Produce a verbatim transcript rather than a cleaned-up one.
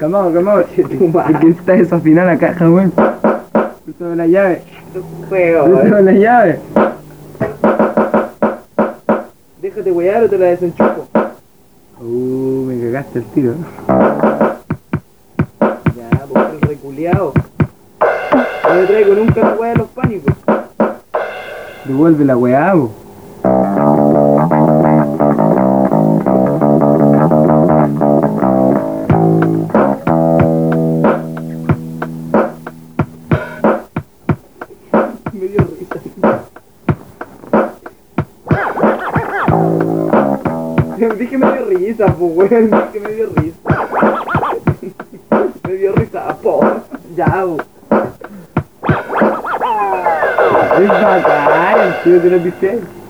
Calmado, calmado. Tu madre. ¿Por qué está desafinada la caja, weón? Préstame la llave. Feo, Préstame la llave. Déjate wear o te la desenchufo. Uh, me cagaste el tiro. Ya, pues el reculeado. No le traigo nunca la weá de los pánicos. Devuelve la weá, bo. Me dio risa. Dije me dio risa, pues weón. Dije me dio risa. Me dio risa, po. Ya, bo. Es bacán, el tío de los viste.